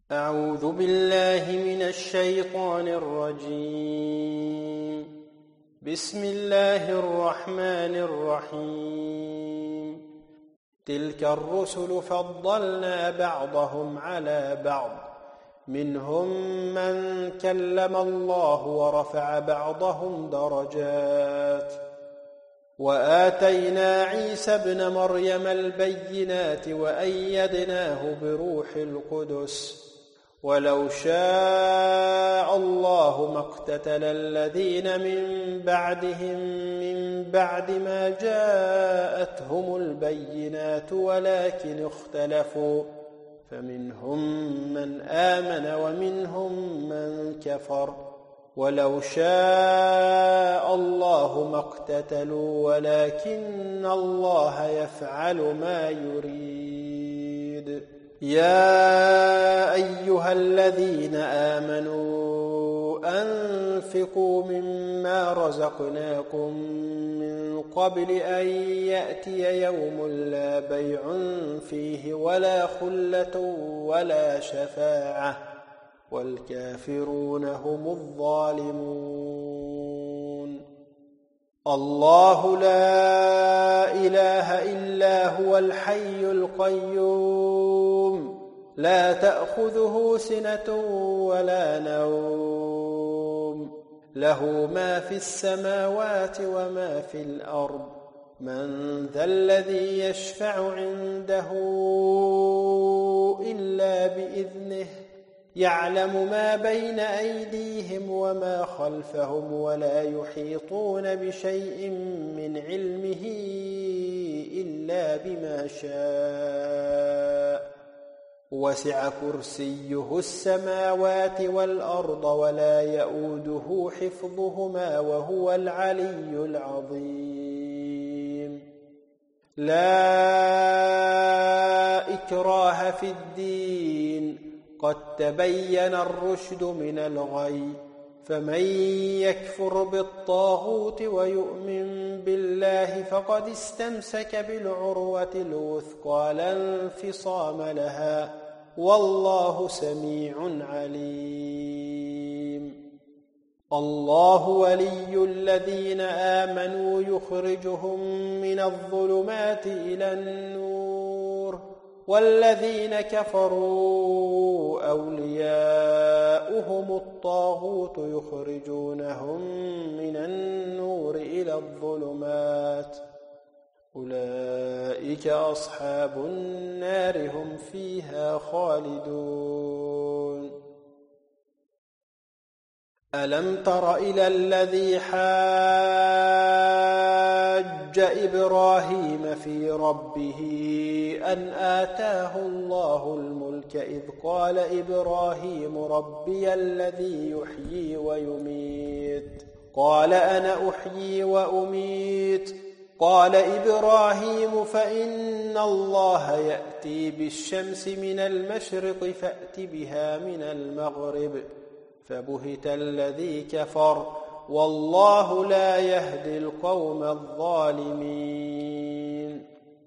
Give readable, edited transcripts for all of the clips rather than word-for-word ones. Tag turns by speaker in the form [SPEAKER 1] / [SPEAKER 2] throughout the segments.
[SPEAKER 1] أعوذ بالله من الشيطان الرجيم. بسم الله الرحمن الرحيم. تلك الرسل فضلنا بعضهم على بعض، منهم من كلم الله ورفع بعضهم درجات، وآتينا عيسى ابن مريم البينات وأيدناه بروح القدس، ولو شاء الله ما اقتتل الذين من بعدهم من بعد ما جاءتهم البينات ولكن اختلفوا، فمنهم من آمن ومنهم من كفر، ولو شاء الله ما اقتتلوا ولكن الله يفعل ما يريد. يا أيها الذين آمنوا أنفقوا مما رزقناكم من قبل أن يأتي يوم لا بيع فيه ولا خلة ولا شفاعة، والكافرون هم الظالمون. الله لا إله إلا هو الحي القيوم، لا تأخذه سنة ولا نوم، له ما في السماوات وما في الأرض. من ذا الذي يشفع عنده إلا بإذنه، يعلم ما بين أيديهم وما خلفهم، ولا يحيطون بشيء من علمه إلا بما شاء. وسع كرسيه السماوات والأرض ولا يؤوده حفظهما وهو العلي العظيم. لا إكراه في الدين، قد تبين الرشد من الغي، فمن يكفر بالطاغوت ويؤمن بالله فقد استمسك بالعروة الوثقى لا انفصام لها، والله سميع عليم. الله ولي الذين آمنوا يخرجهم من الظلمات إلى النور، والذين كفروا أولياؤهم الطاغوت يخرجونهم من النور إلى الظلمات، أولئك أصحاب النار هم فيها خالدون. ألم تر إلى الذي حاج إبراهيم في ربه أن آتاه الله الملك، إذ قال إبراهيم ربي الذي يحيي ويميت، قال أنا أحيي وأميت. قال إبراهيم فإن الله يأتي بالشمس من المشرق فأت بها من المغرب، فبهت الذي كفر، والله لا يهدي القوم الظالمين.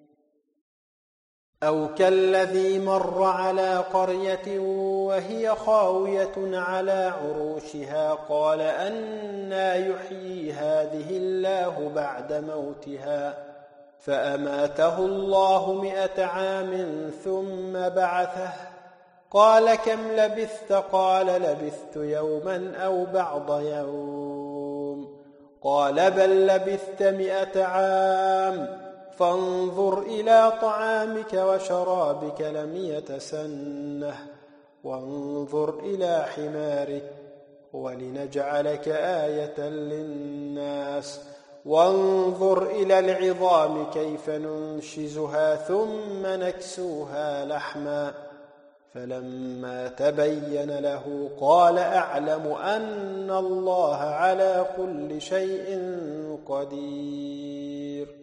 [SPEAKER 1] أو كالذي مر على قرية وهي خاوية على عروشها، قال أنى يحيي هذه الله بعد موتها، فأماته الله 100 عام ثم بعثه، قال كم لبثت؟ قال لبثت يوما أو بعض يوم، قال بل لبثت 100 عام، فانظر إلى طعامك وشرابك لم يتسنه، وانظر إلى حمارك ولنجعلك آية للناس، وانظر إلى العظام كيف ننشزها ثم نكسوها لحما، فلما تبين له قال أعلم أن الله على كل شيء قدير.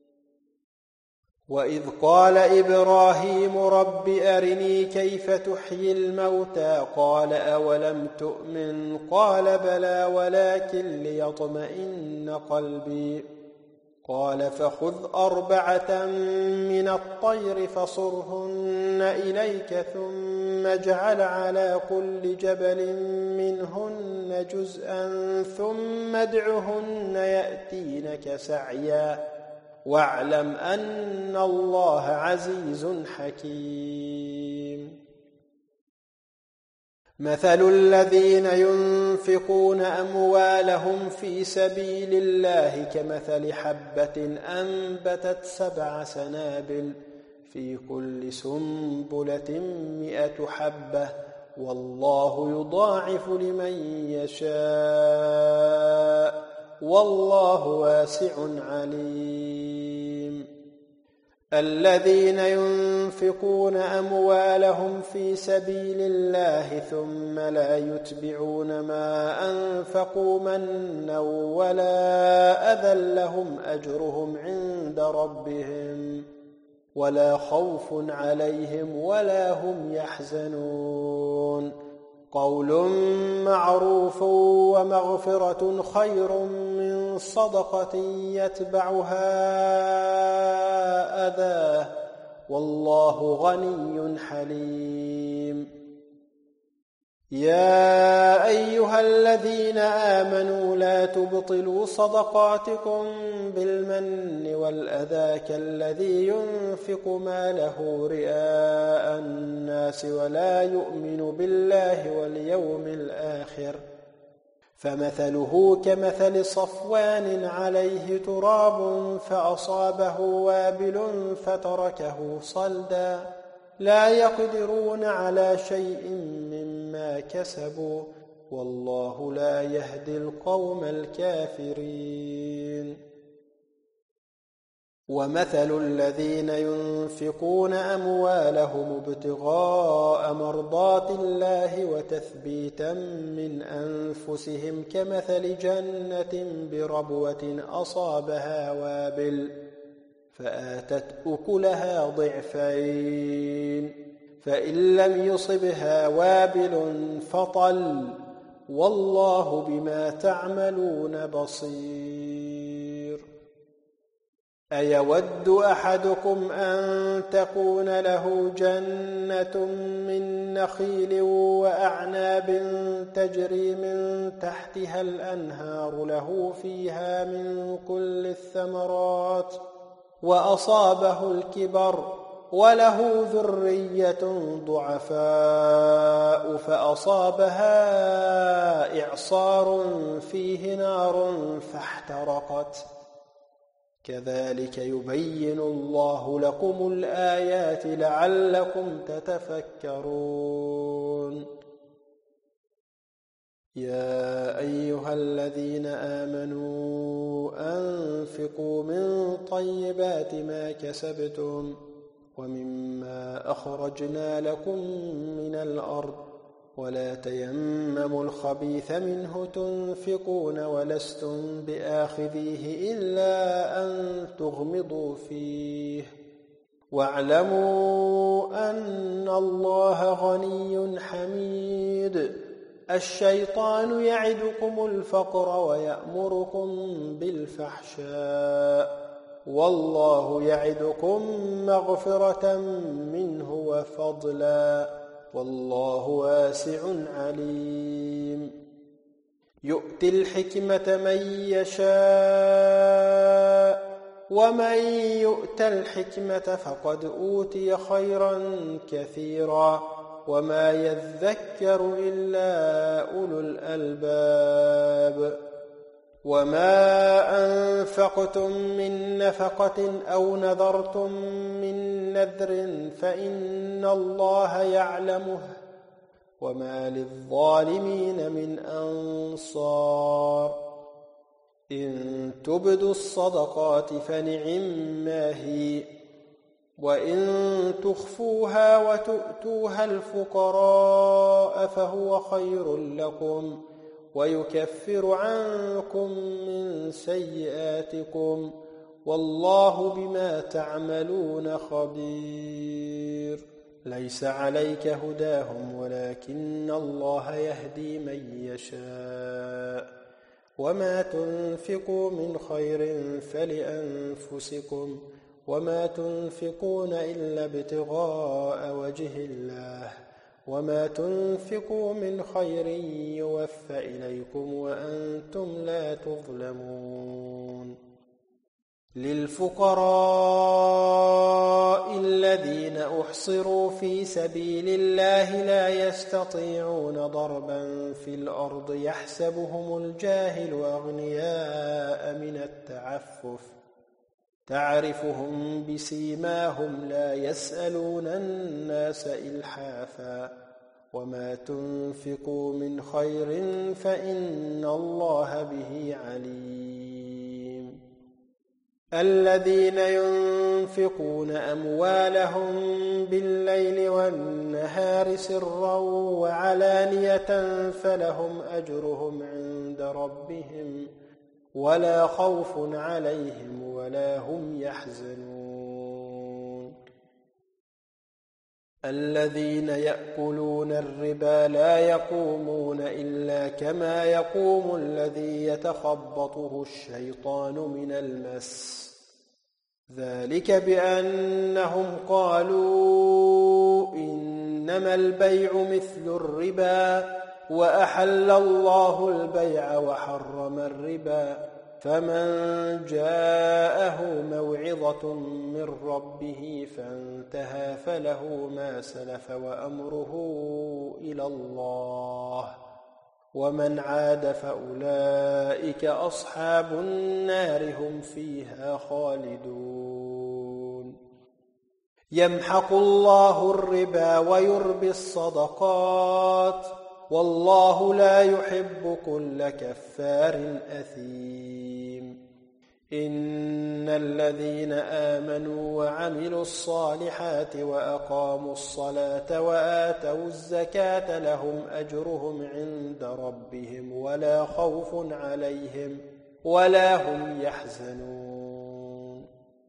[SPEAKER 1] وإذ قال إبراهيم رب أرني كيف تحيي الموتى، قال أولم تؤمن؟ قال بلى ولكن ليطمئن قلبي، قال فخذ 4 من الطير فصرهن إليك ثم ثم اجعل على كل جبل منهن جزءا ثم ادعهن يأتينك سعيا واعلم أن الله عزيز حكيم. مثل الذين ينفقون أموالهم في سبيل الله كمثل حبة أنبتت 7 سنابل في كل سنبلة 100 حبة والله يضاعف لمن يشاء والله واسع عليم. الذين ينفقون أموالهم في سبيل الله ثم لا يتبعون ما أنفقوا منا ولا أذى لهم أجرهم عند ربهم ولا خوف عليهم ولا هم يحزنون. قول معروف ومغفرة خير من صدقة يتبعها أذى والله غني حليم. يا أيها الذين آمنوا لا تبطلوا صدقاتكم بالمن والأذى كالذي ينفق ماله رئاء الناس ولا يؤمن بالله واليوم الآخر فمثله كمثل صفوان عليه تراب فأصابه وابل فتركه صلدا لا يقدرون على شيء مما كسبوا والله لا يهدي القوم الكافرين. ومثل الذين ينفقون أموالهم ابتغاء مرضات الله وتثبيتا من أنفسهم كمثل جنة بربوة أصابها وابل فآتت أكلها ضعفين فإن لم يصبها وابل فطل والله بما تعملون بصير. أيود أحدكم أن تكون له جنة من نخيل وأعناب تجري من تحتها الأنهار له فيها من كل الثمرات وأصابه الكبر وله ذرية ضعفاء فأصابها إعصار فيه نار فاحترقت كذلك يبين الله لكم الآيات لعلكم تتفكرون. يا أيها الذين آمنوا أنفقوا من طيبات ما كسبتم ومما أخرجنا لكم من الأرض ولا تيمموا الخبيث منه تنفقون ولستم بآخذيه إلا أن تغمضوا فيه واعلموا أن الله غني حميد. الشيطان يعدكم الفقر ويأمركم بالفحشاء والله يعدكم مغفرة منه وفضلا والله واسع عليم. يؤتي الحكمة من يشاء ومن يؤت الحكمة فقد أوتي خيرا كثيرا وما يذكر إلا أولو الألباب. وما أنفقتم من نفقة أو نذرتم من نذر فإن الله يعلمه وما للظالمين من أنصار. إن تبدوا الصدقات فنعما هي وإن تخفوها وتؤتوها الفقراء فهو خير لكم ويكفر عنكم من سيئاتكم والله بما تعملون خبير. ليس عليك هداهم ولكن الله يهدي من يشاء وما تنفقوا من خير فلأنفسكم وما تنفقون إلا ابتغاء وجه الله وما تنفقوا من خير يوفى إليكم وأنتم لا تظلمون للفقراء الذين أحصروا في سبيل الله لا يستطيعون ضربا في الأرض يحسبهم الجاهل أغنياء من التعفف تعرفهم بسيماهم لا يسألون الناس إلحافا وما تنفقوا من خير فإن الله به عليم الذين ينفقون أموالهم بالليل والنهار سرا وعلانية فلهم أجرهم عند ربهم ولا خوف عليهم ولا هم يحزنون الذين يأكلون الربا لا يقومون إلا كما يقوم الذي يتخبطه الشيطان من المس ذلك بأنهم قالوا إنما البيع مثل الربا وأحل الله البيع وحرم الربا فمن جاءه موعظة من ربه فانتهى فله ما سلف وأمره إلى الله ومن عاد فأولئك أصحاب النار هم فيها خالدون يمحق الله الربا ويربي الصدقات والله لا يحب كل كفار أثيم إن الذين آمنوا وعملوا الصالحات وأقاموا الصلاة وآتوا الزكاة لهم أجرهم عند ربهم ولا خوف عليهم ولا هم يحزنون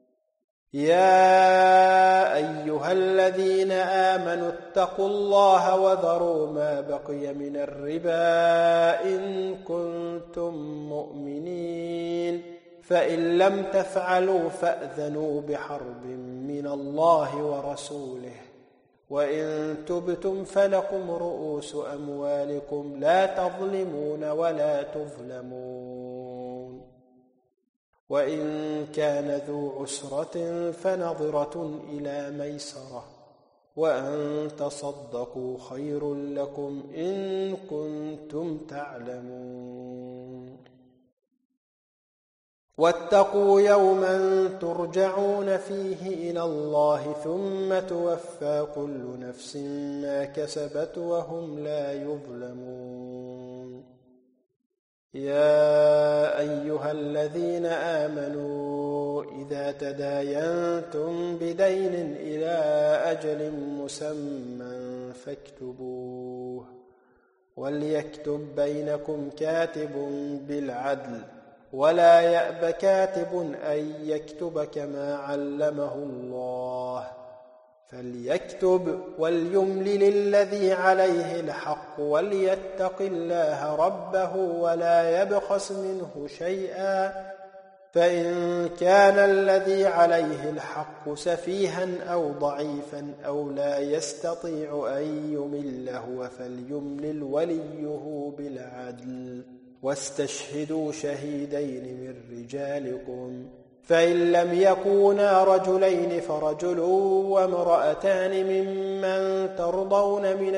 [SPEAKER 1] يا أيها الذين آمنوا اتقوا الله وذروا ما بقي من الربا إن كنتم مؤمنين فإن لم تفعلوا فأذنوا بحرب من الله ورسوله وإن تبتم فلكم رؤوس أموالكم لا تظلمون ولا تظلمون وإن كان ذو عسرة فنظرة إلى ميسرة وأن تصدقوا خير لكم إن كنتم تعلمون واتقوا يوما ترجعون فيه إلى الله ثم توفى كل نفس ما كسبت وهم لا يظلمون يا أيها الذين آمنوا إذا تداينتم بدين إلى أجل مسمى فاكتبوه وليكتب بينكم كاتب بالعدل ولا يأب كاتب أن يكتب كما علمه الله فليكتب وليملل الذي عليه الحق وليتق الله ربه ولا يبخس منه شيئا فإن كان الذي عليه الحق سفيها أو ضعيفا أو لا يستطيع أن يمل هو فليملل وليه بالعدل واستشهدوا شهيدين من رجالكم فإن لم يكونا رجلين فرجل وامرأتان ممن ترضون من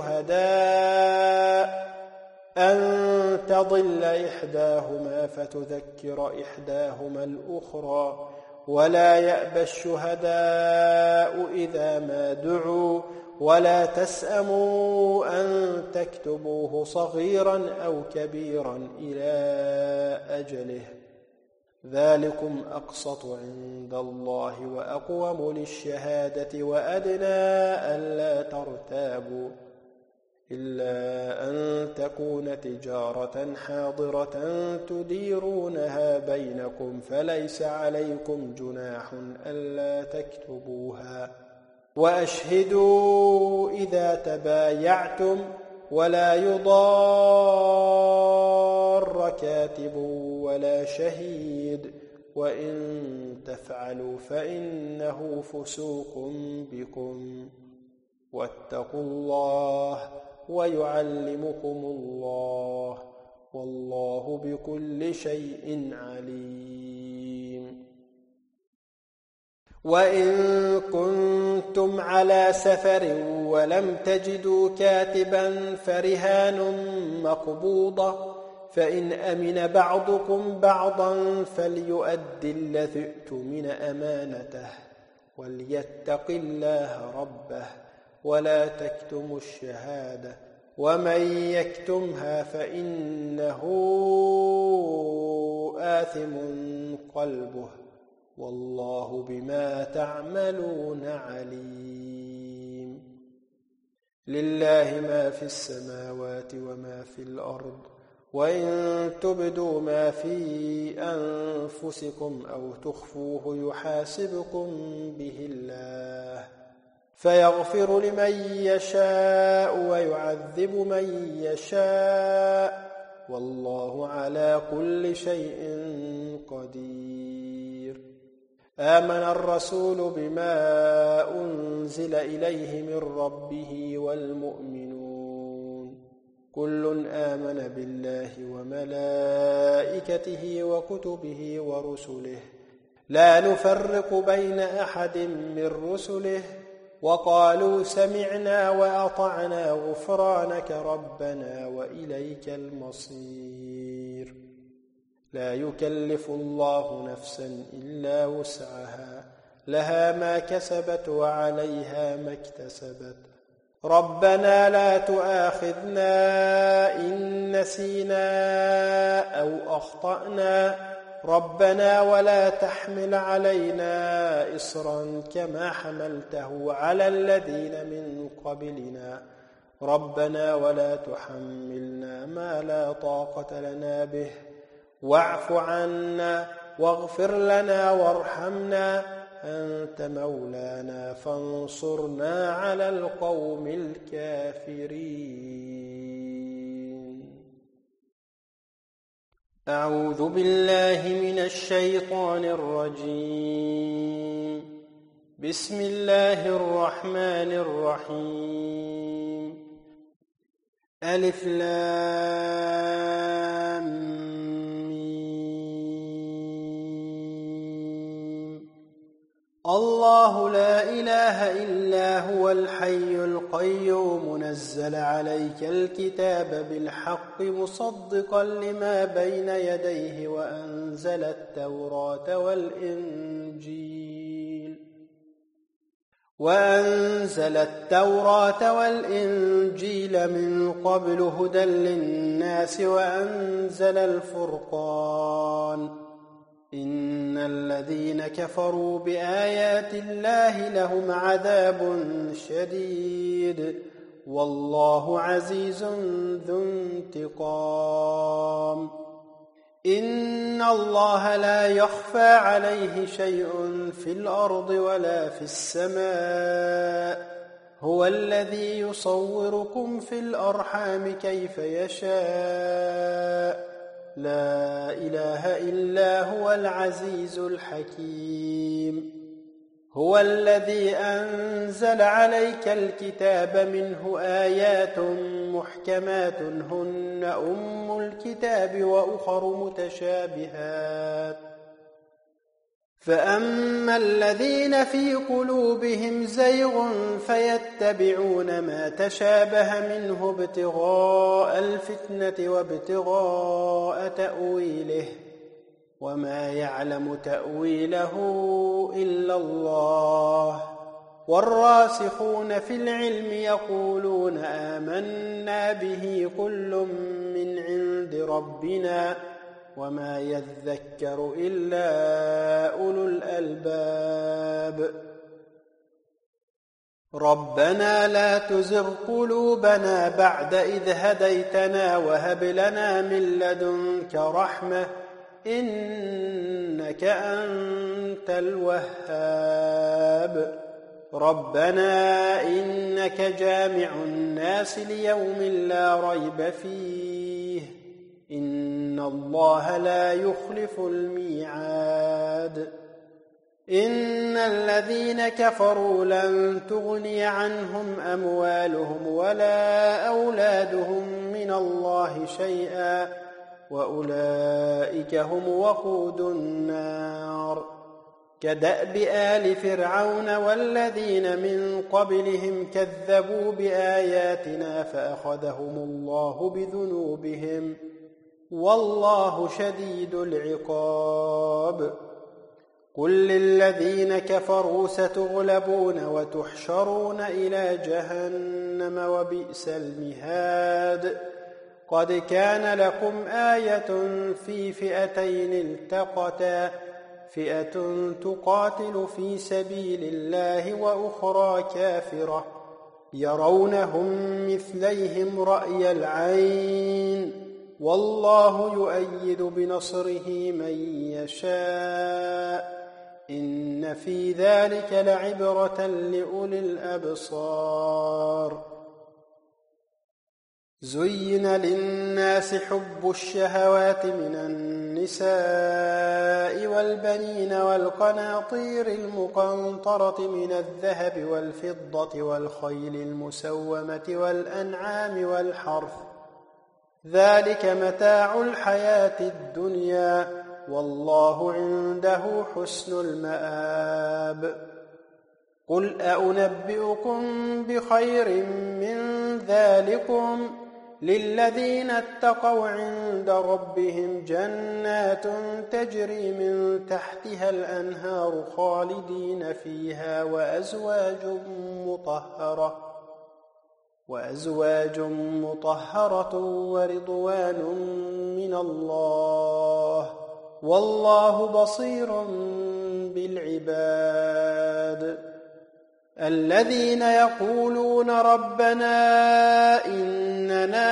[SPEAKER 1] الشهداء أن تضل إحداهما فتذكر إحداهما الأخرى ولا يأبى الشهداء إذا ما دعوا ولا تسأموا أن تكتبوه صغيرا أو كبيرا إلى أجله ذلكم أقسط عند الله وأقوم للشهادة وأدنى ألا ترتابوا إلا أن تكون تجارة حاضرة تديرونها بينكم فليس عليكم جناح ألا تكتبوها وأشهدوا إذا تبايعتم ولا يضار كاتب ولا شهيد وإن تفعلوا فإنه فسوق بكم واتقوا الله ويعلمكم الله، والله بكل شيء عليم. وإن كنتم على سفر ولم تجدوا كاتبا فرهان مقبوضة، فإن أمن بعضكم بعضا فليؤد الذي اؤتمن أمانته وليتق الله ربه ولا تكتموا الشهادة، ومن يكتمها فإنه آثم قلبه، والله بما تعملون عليم. لله ما في السماوات وما في الأرض، وإن تبدوا ما في أنفسكم أو تخفوه يحاسبكم به الله، فيغفر لمن يشاء ويعذب من يشاء، والله على كل شيء قدير. آمن الرسول بما أنزل إليه من ربه والمؤمنون، كل آمن بالله وملائكته وكتبه ورسله، لا نفرق بين أحد من رسله، وقالوا سمعنا وأطعنا غفرانك ربنا وإليك المصير. لا يكلف الله نفسا إلا وسعها، لها ما كسبت وعليها ما اكتسبت. ربنا لا تؤاخذنا إن نسينا أو أخطأنا، ربنا ولا تحمل علينا إصرا كما حملته على الذين من قبلنا، ربنا ولا تحملنا ما لا طاقة لنا به، واعف عنا واغفر لنا وارحمنا، أنت مولانا فانصرنا على القوم الكافرين. أعوذ بالله من الشيطان الرجيم. بسم الله الرحمن الرحيم. ألف لام ميم. الله لا إله إلا هو الحي القيوم، نزل عليك الكتاب بالحق مصدقا لما بين يديه، وأنزل التوراة والإنجيل من قبل هدى للناس، وأنزل الفرقان. إن الذين كفروا بآيات الله لهم عذاب شديد، والله عزيز ذو انتقام. إن الله لا يخفى عليه شيء في الأرض ولا في السماء، هو الذي يصوركم في الأرحام كيف يشاء، لا إله إلا هو العزيز الحكيم. هو الذي أنزل عليك الكتاب منه آيات محكمات هن أم الكتاب وأخر متشابهات، فأما الذين في قلوبهم زيغ فيتبعون ما تشابه منه ابتغاء الفتنة وابتغاء تأويله، وما يعلم تأويله إلا الله. والراسخون في العلم يقولون آمنا به كل من عند ربنا، وما يذكر إلا أولو الألباب. ربنا لا تزغ قلوبنا بعد إذ هديتنا، وهب لنا من لدنك رحمة إنك أنت الوهاب. ربنا إنك جامع الناس ليوم لا ريب فيه، إن الله لا يخلف الميعاد. إن الذين كفروا لن تغني عنهم أموالهم ولا أولادهم من الله شيئا وأولئك هم وقود النار. كدأب آل فرعون والذين من قبلهم كذبوا بآياتنا فأخذهم الله بذنوبهم والله شديد العقاب. قل للذين كفروا ستغلبون وتحشرون إلى جهنم وبئس المهاد. قد كان لكم آية في فئتين التقتا فئة تقاتل في سبيل الله وأخرى كافرة يرونهم مثليهم رأي العين والله يؤيد بنصره من يشاء إن في ذلك لعبرة لأولي الأبصار. زين للناس حب الشهوات من النساء والبنين والقناطير المقنطرة من الذهب والفضة والخيل المسومة والأنعام والحرث ذلك متاع الحياة الدنيا والله عنده حسن المآب. قل أنبئكم بخير من ذلكم للذين اتقوا عند ربهم جنات تجري من تحتها الأنهار خالدين فيها وأزواج مطهرة ورضوان من الله والله بصير بالعباد. الذين يقولون ربنا إننا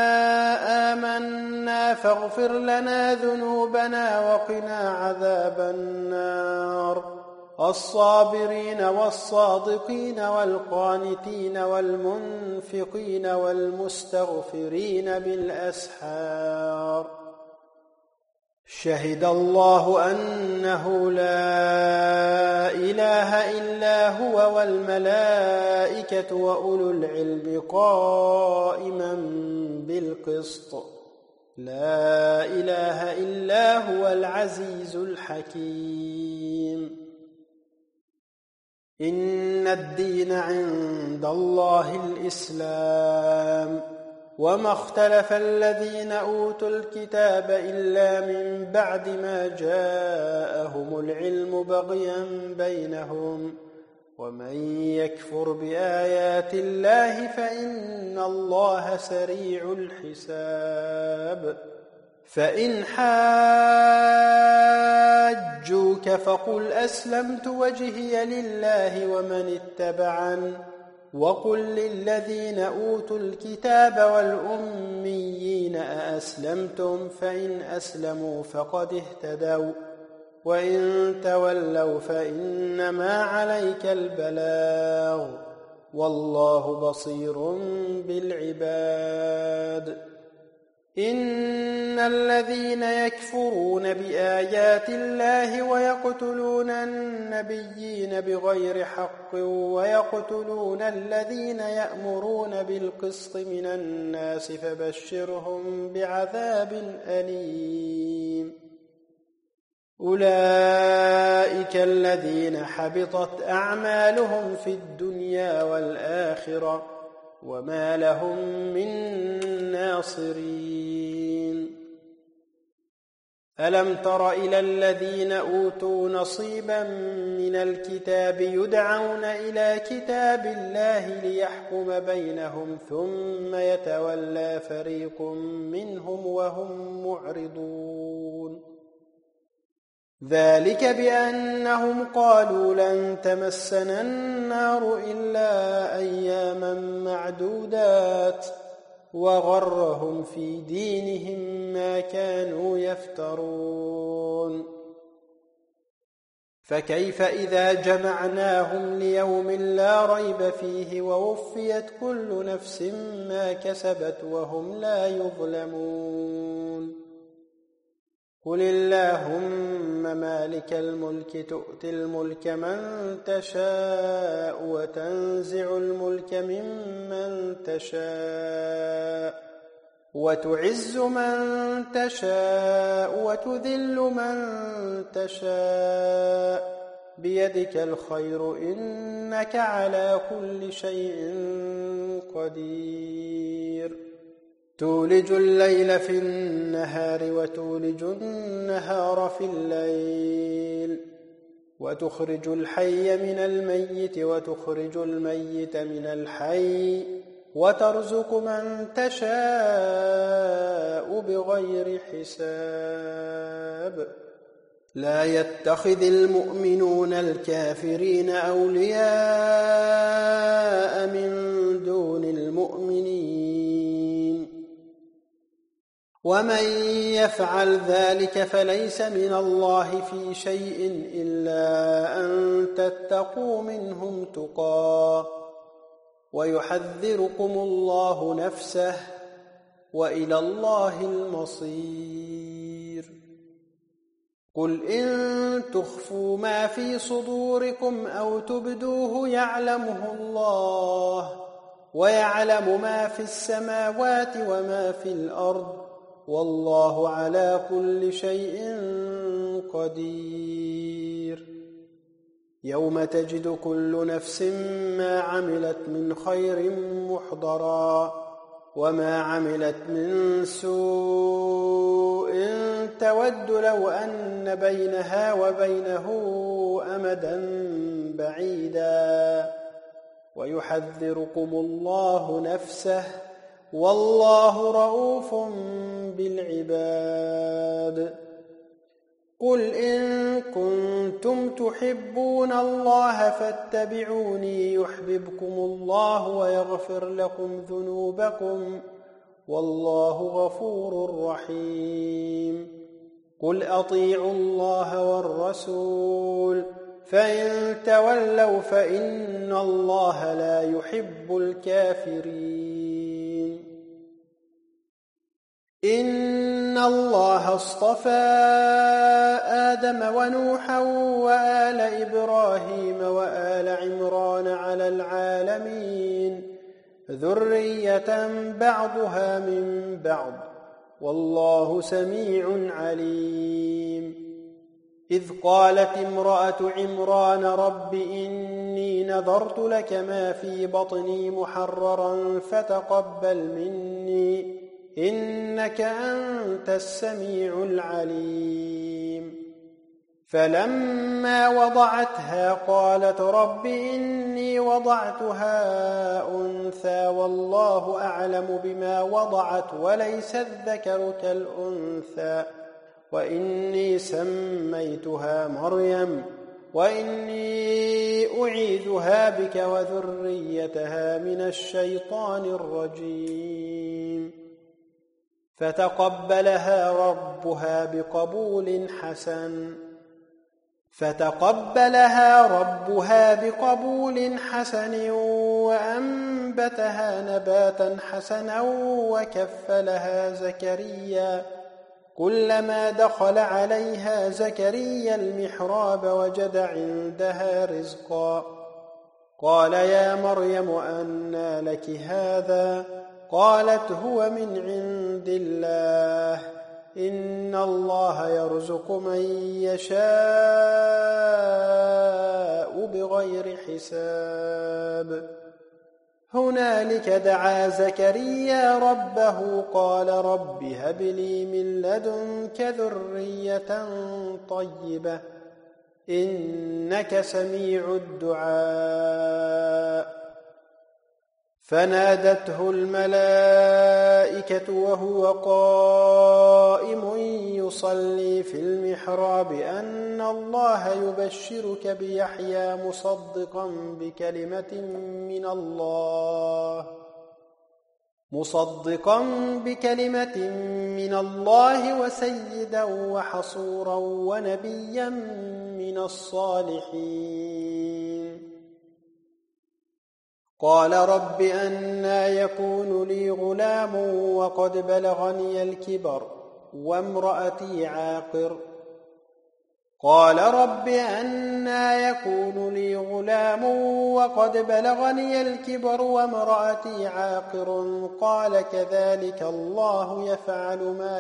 [SPEAKER 1] آمنا فاغفر لنا ذنوبنا وقنا عذاب النار. الصابرين والصادقين والقانتين والمنفقين والمستغفرين بالأسحار. شهد الله أنه لا إله إلا هو والملائكة وأولو العلم قائما بالقسط لا إله إلا هو العزيز الحكيم. إن الدين عند الله الإسلام وما اختلف الذين أوتوا الكتاب إلا من بعد ما جاءهم العلم بغيا بينهم ومن يكفر بآيات الله فإن الله سريع الحساب. فإن حاجوك فقل أسلمت وجهي لله ومن اتبعن وقل للذين أوتوا الكتاب والأميين أأسلمتم فإن أسلموا فقد اهتدوا وإن تولوا فإنما عليك البلاغ والله بصير بالعباد. إن الذين يكفرون بآيات الله ويقتلون النبيين بغير حق ويقتلون الذين يأمرون بالقسط من الناس فبشرهم بعذاب أليم. أولئك الذين حبطت أعمالهم في الدنيا والآخرة وما لهم من ناصرين. ألم تر إلى الذين أوتوا نصيبا من الكتاب يدعون إلى كتاب الله ليحكم بينهم ثم يتولى فريق منهم وهم معرضون. ذلك بأنهم قالوا لن تمسنا النار إلا أياما معدودات وغرهم في دينهم ما كانوا يفترون. فكيف إذا جمعناهم ليوم لا ريب فيه ووفيت كل نفس ما كسبت وهم لا يظلمون. قل اللهم مالك الملك تؤتي الملك من تشاء وتنزع الملك ممن تشاء وتعز من تشاء وتذل من تشاء بيدك الخير إنك على كل شيء قدير تولج الليل في النهار وتولج النهار في الليل وتخرج الحي من الميت وتخرج الميت من الحي وترزق من تشاء بغير حساب لا يتخذ المؤمنون الكافرين أولياء من دون المؤمنين ومن يفعل ذلك فليس من الله في شيء إلا أن تتقوا منهم تقى ويحذركم الله نفسه وإلى الله المصير قل إن تخفوا ما في صدوركم أو تبدوه يعلمه الله ويعلم ما في السماوات وما في الأرض والله على كل شيء قدير يوم تجد كل نفس ما عملت من خير محضرا وما عملت من سوء تود لو أن بينها وبينه أمدا بعيدا ويحذركم الله نفسه والله رؤوف بالعباد قل إن كنتم تحبون الله فاتبعوني يحببكم الله ويغفر لكم ذنوبكم والله غفور رحيم قل أطيعوا الله والرسول فإن تولوا فإن الله لا يحب الكافرين إن الله اصطفى آدم ونوحا وآل إبراهيم وآل عمران على العالمين ذرية بعضها من بعض والله سميع عليم إذ قالت امرأة عمران رب إني نذرت لك ما في بطني محررا فتقبل مني إنك أنت السميع العليم فلما وضعتها قالت رب إني وضعتها أنثى والله أعلم بما وضعت وليس الذكر كالأنثى وإني سميتها مريم وإني أعيذها بك وذريتها من الشيطان الرجيم فتقبلها ربها بقبول حسن وأنبتها نباتا حسنا وكفلها زكريا كلما دخل عليها زكريا المحراب وجد عندها رزقا قال يا مريم أنى لك هذا قالت هو من عند الله إن الله يرزق من يشاء بغير حساب هنالك دعا زكريا ربه قال رب هب لي من لدنك ذرية طيبة إنك سميع الدعاء فنادته الملائكة وهو قائم يصلي في المحراب أن الله يبشرك بيحيى مصدقا بكلمة من الله وسيدا وحصورا ونبيا من الصالحين قال رب أنى يكون لي غلام وقد بلغني الكبر وامرأتي عاقر. قال رب أنى يكون لي غلام وقد بلغني الكبر وامرأتي عاقر؟ قال كذلك الله يفعل ما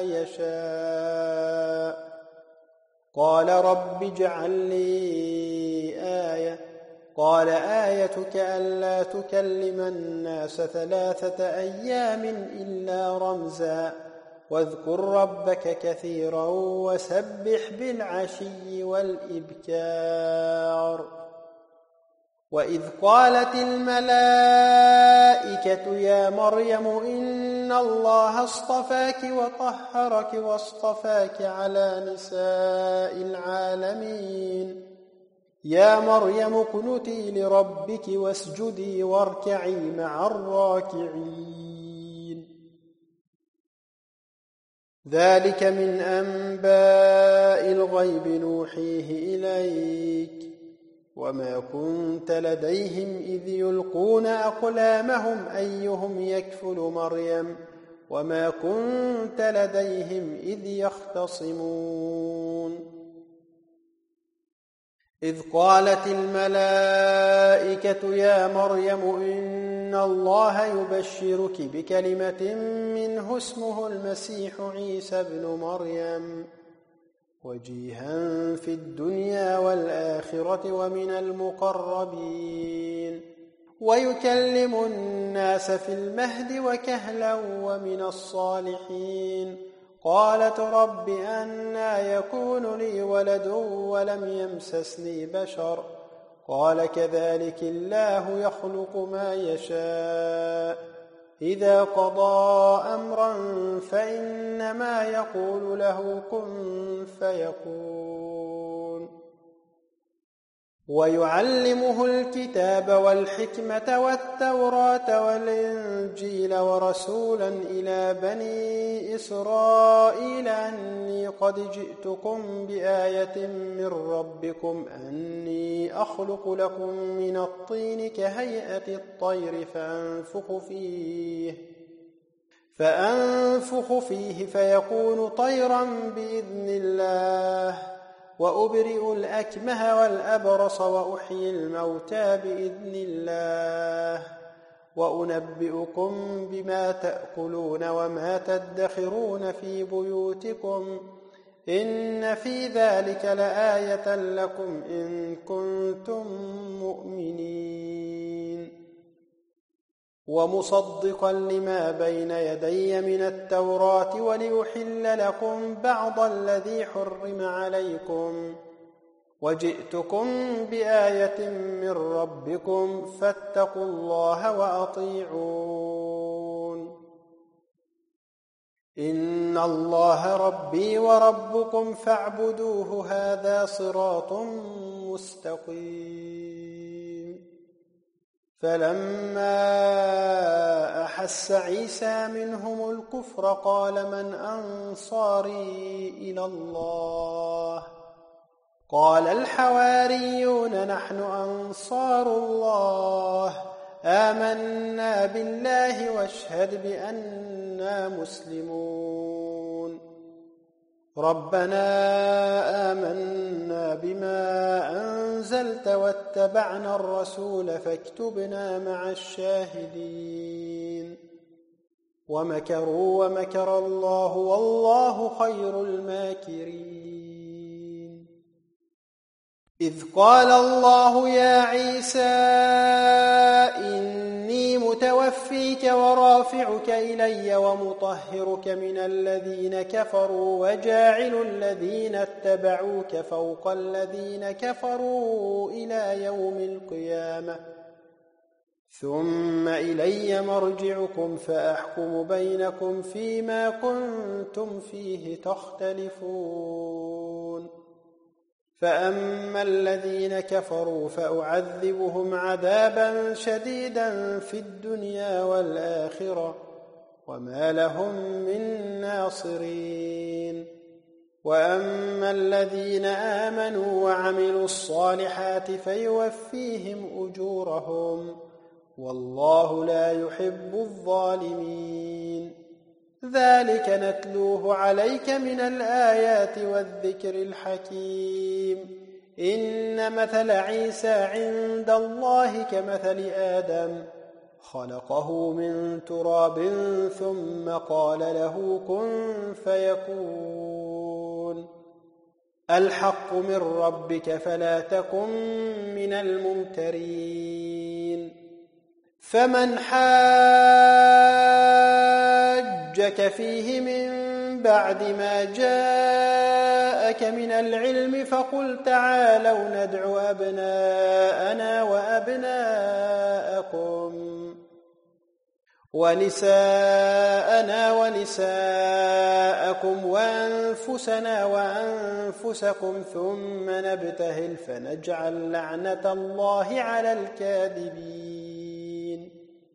[SPEAKER 1] يشاء. قال رب اجعل لي آية. قال آيتك ألا تكلم الناس 3 أيام إلا رمزا واذكر ربك كثيرا وسبح بالعشي والإبكار. وإذ قالت الملائكة يا مريم إن الله اصطفاك وطهرك واصطفاك على نساء العالمين. يا مريم اقنتي لربك واسجدي واركعي مع الراكعين. ذلك من أنباء الغيب نوحيه إليك وما كنت لديهم إذ يلقون أقلامهم أيهم يكفل مريم وما كنت لديهم إذ يختصمون. إذ قالت الملائكة يا مريم إن الله يبشرك بكلمة منه اسمه المسيح عيسى ابن مريم وجيها في الدنيا والآخرة ومن المقربين ويكلم الناس في المهد وكهلا ومن الصالحين. قالت رب أنى يكون لي ولد ولم يمسسني بشر؟ قال كذلك الله يخلق ما يشاء إذا قضى أمرا فإنما يقول له كن فيكون. ويعلمه الكتاب والحكمة والتوراة والإنجيل ورسولا إلى بني إسرائيل أني قد جئتكم بآية من ربكم أني أخلق لكم من الطين كهيئة الطير فأنفخ فيه فيكون طيرا بإذن الله وأبرئ الأكمه والأبرص وأحيي الموتى بإذن الله وأنبئكم بما تأكلون وما تدخرون في بيوتكم إن في ذلك لآية لكم إن كنتم مؤمنين. ومصدقا لما بين يدي من التوراة وليحل لكم بعض الذي حرم عليكم وجئتكم بآية من ربكم فاتقوا الله وأطيعون. إن الله ربي وربكم فاعبدوه هذا صراط مستقيم. فلما أحس عيسى منهم الكفر قال من أنصاري إلى الله؟ قال الحواريون نحن أنصار الله آمنا بالله واشهد بأننا مسلمون. ربنا آمنا بما أنزلت واتبعنا الرسول فاكتبنا مع الشاهدين. ومكروا ومكر الله والله خير الماكرين. إذ قال الله يا عيسى إني متوفيك ورافعك إلي ومطهرك من الذين كفروا وجاعل الذين اتبعوك فوق الذين كفروا إلى يوم القيامة ثم إلي مرجعكم فأحكم بينكم فيما كنتم فيه تختلفون. فأما الذين كفروا فأعذبهم عذابا شديدا في الدنيا والآخرة وما لهم من ناصرين. وأما الذين آمنوا وعملوا الصالحات فيوفيهم أجورهم والله لا يحب الظالمين. ذلك نتلوه عليك من الآيات والذكر الحكيم إن مثل عيسى عند الله كمثل آدم خلقه من تراب ثم قال له كن فيكون الحق من ربك فلا تكن من الممترين فمن حاجك فيه من بعد ما جاءك من العلم فقل تعالوا ندع أبناءنا وأبناءكم ونساءنا ونساءكم وأنفسنا وأنفسكم ثم نبتهل فنجعل لعنة الله على الكاذبين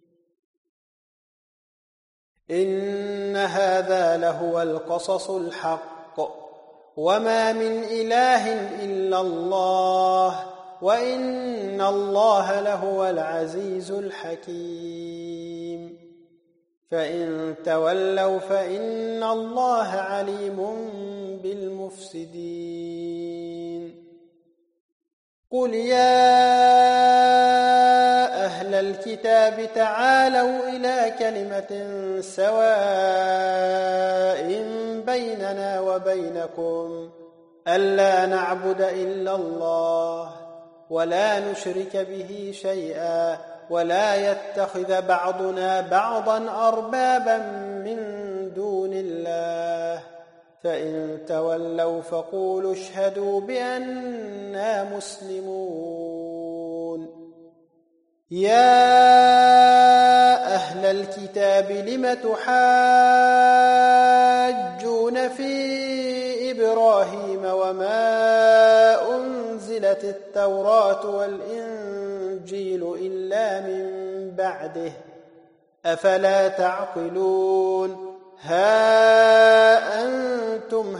[SPEAKER 1] إن هذا لهو القصص الحق وما من إله إلا الله وإن الله لهو العزيز الحكيم فإن تولوا فإن الله عليم بالمفسدين قل يا أهل الكتاب تعالوا إلى كلمة سواء بيننا وبينكم ألا نعبد إلا الله ولا نشرك به شيئا ولا يتخذ بعضنا بعضا أربابا من دون الله فإن تولوا فقولوا اشهدوا بأننا مسلمون يا أهل الكتاب لم تحاجون في إبراهيم وما أنزلت التوراة والإنجيل إلا من بعده أفلا تعقلون ها أنتم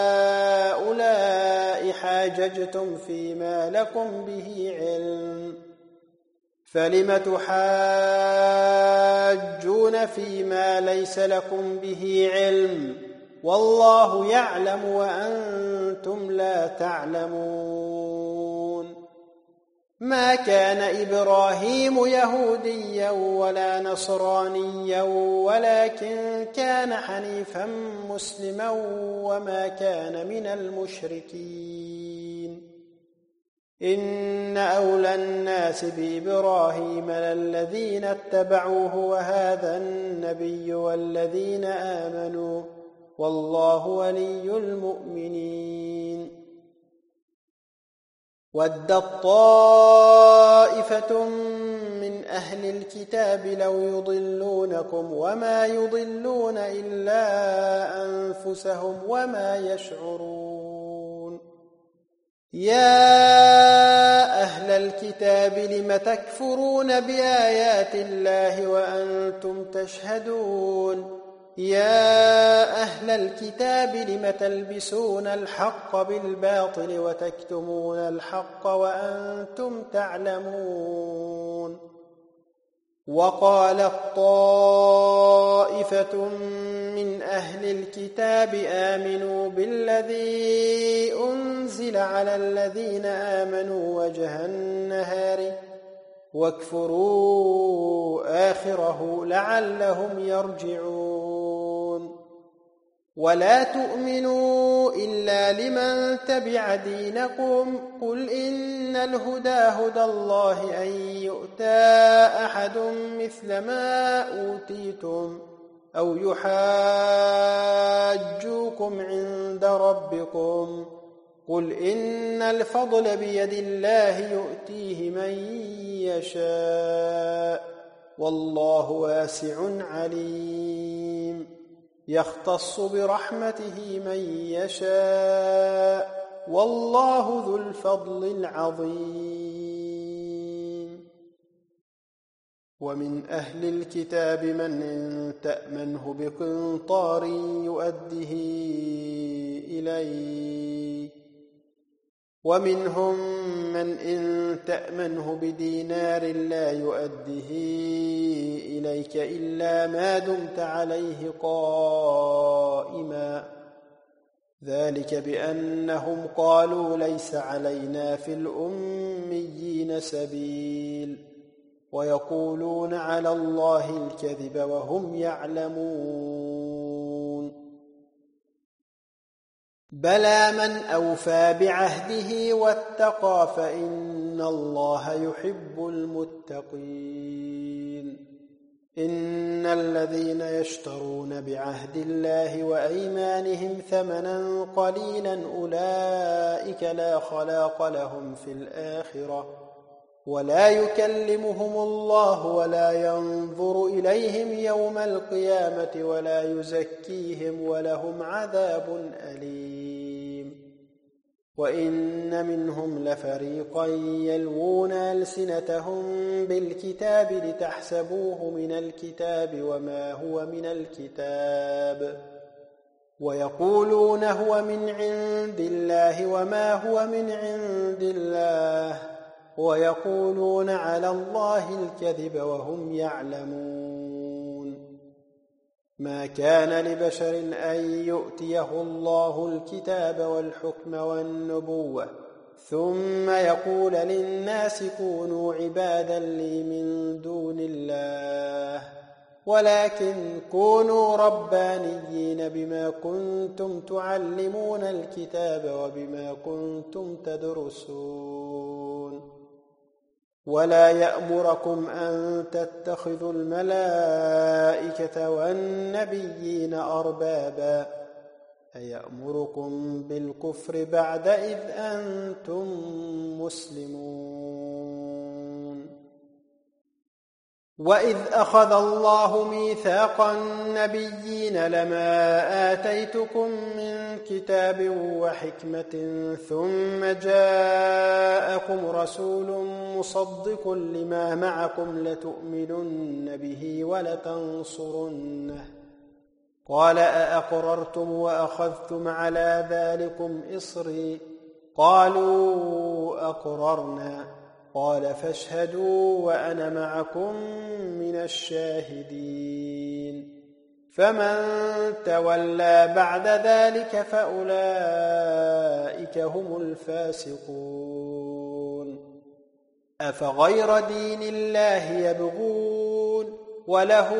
[SPEAKER 1] هؤلاء حاججتم فيما لكم به علم فلم تحاجون فيما ليس لكم به علم والله يعلم وأنتم لا تعلمون ما كان إبراهيم يهوديا ولا نصرانيا ولكن كان حنيفا مسلما وما كان من المشركين إن أولى الناس بإبراهيم للذين اتبعوه وهذا النبي والذين آمنوا والله ولي المؤمنين ودت طائفة من أهل الكتاب لو يضلونكم وما يضلون إلا أنفسهم وما يشعرون يا أهل الكتاب لم تكفرون بآيات الله وأنتم تشهدون يا أهل الكتاب لم تلبسون الحق بالباطل وتكتمون الحق وأنتم تعلمون وقالت طائفة من أهل الكتاب آمنوا بالذي أنزل على الذين آمنوا وجه النهار واكفروا آخره لعلهم يرجعون ولا تؤمنوا إلا لمن تبع دينكم قل إن الهدى هدى الله أن يؤتى أحد مثل ما أوتيتم أو يحاجوكم عند ربكم قل إن الفضل بيد الله يؤتيه من يشاء والله واسع عليم يختص برحمته من يشاء والله ذو الفضل العظيم ومن أهل الكتاب من إن تأمنه بقنطار يؤده إليك ومنهم من إن تأمنه بدينار لا يؤده إليك إلا ما دمت عليه قائما ذلك بأنهم قالوا ليس علينا في الأميين سبيل ويقولون على الله الكذب وهم يعلمون بلى من أوفى بعهده واتقى فإن الله يحب المتقين إن الذين يشترون بعهد الله وأيمانهم ثمنا قليلا أولئك لا خلاق لهم في الآخرة ولا يكلمهم الله ولا ينظر إليهم يوم القيامة ولا يزكيهم ولهم عذاب أليم وإن منهم لفريقا يلوون ألسنتهم بالكتاب لتحسبوه من الكتاب وما هو من الكتاب ويقولون هو من عند الله وما هو من عند الله ويقولون على الله الكذب وهم يعلمون ما كان لبشر أن يؤتيه الله الكتاب والحكم والنبوة ثم يقول للناس كونوا عبادا لي من دون الله ولكن كونوا ربانيين بما كنتم تعلمون الكتاب وبما كنتم تدرسون ولا يأمركم أن تتخذوا الملائكة والنبيين أربابا أيأمركم بالكفر بعد إذ أنتم مسلمون وإذ أخذ الله ميثاق النبيين لما آتيتكم من كتاب وحكمة ثم جاءكم رسول مصدق لما معكم لتؤمنن به ولتنصرنه قال أأقررتم وأخذتم على ذلكم إصري قالوا أقررنا قال فاشهدوا وأنا معكم من الشاهدين فمن تولى بعد ذلك فأولئك هم الفاسقون أفغير دين الله يبغون وله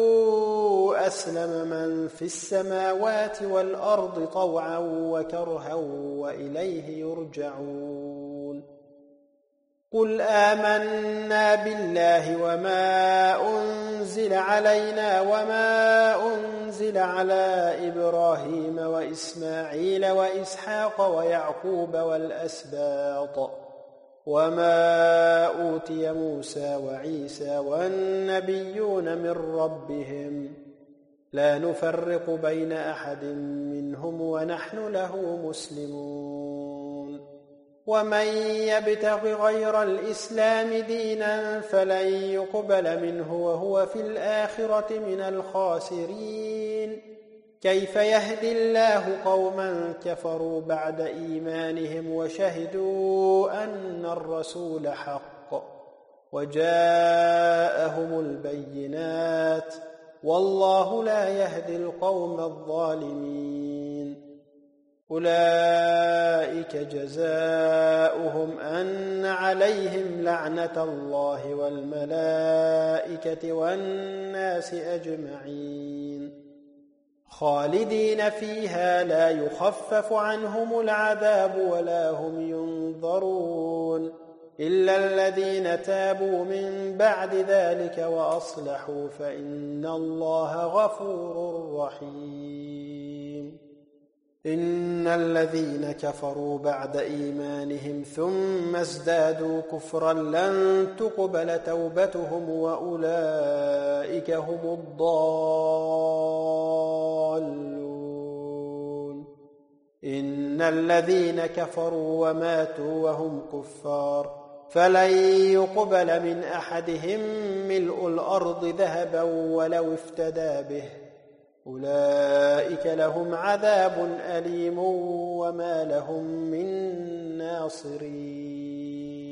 [SPEAKER 1] أسلم من في السماوات والأرض طوعا وكرها وإليه يرجعون قل آمنا بالله وما أنزل علينا وما أنزل على إبراهيم وإسماعيل وإسحاق ويعقوب والأسباط وما أوتي موسى وعيسى والنبيون من ربهم لا نفرق بين أحد منهم ونحن له مسلمون ومن يبتغ غير الإسلام دينا فلن يقبل منه وهو في الآخرة من الخاسرين كيف يهدي الله قوما كفروا بعد إيمانهم وشهدوا أن الرسول حق وجاءهم البينات والله لا يهدي القوم الظالمين أولئك جزاؤهم أن عليهم لعنة الله والملائكة والناس أجمعين خالدين فيها لا يخفف عنهم العذاب ولا هم ينظرون إلا الذين تابوا من بعد ذلك وأصلحوا فإن الله غفور رحيم إن الذين كفروا بعد إيمانهم ثم ازدادوا كفرا لن تقبل توبتهم وأولئك هم الضالون إن الذين كفروا وماتوا وهم كفار فلن يقبل من أحدهم ملء الأرض ذهبا ولو افتدى به أولئك لهم عذاب أليم وما لهم من ناصرين.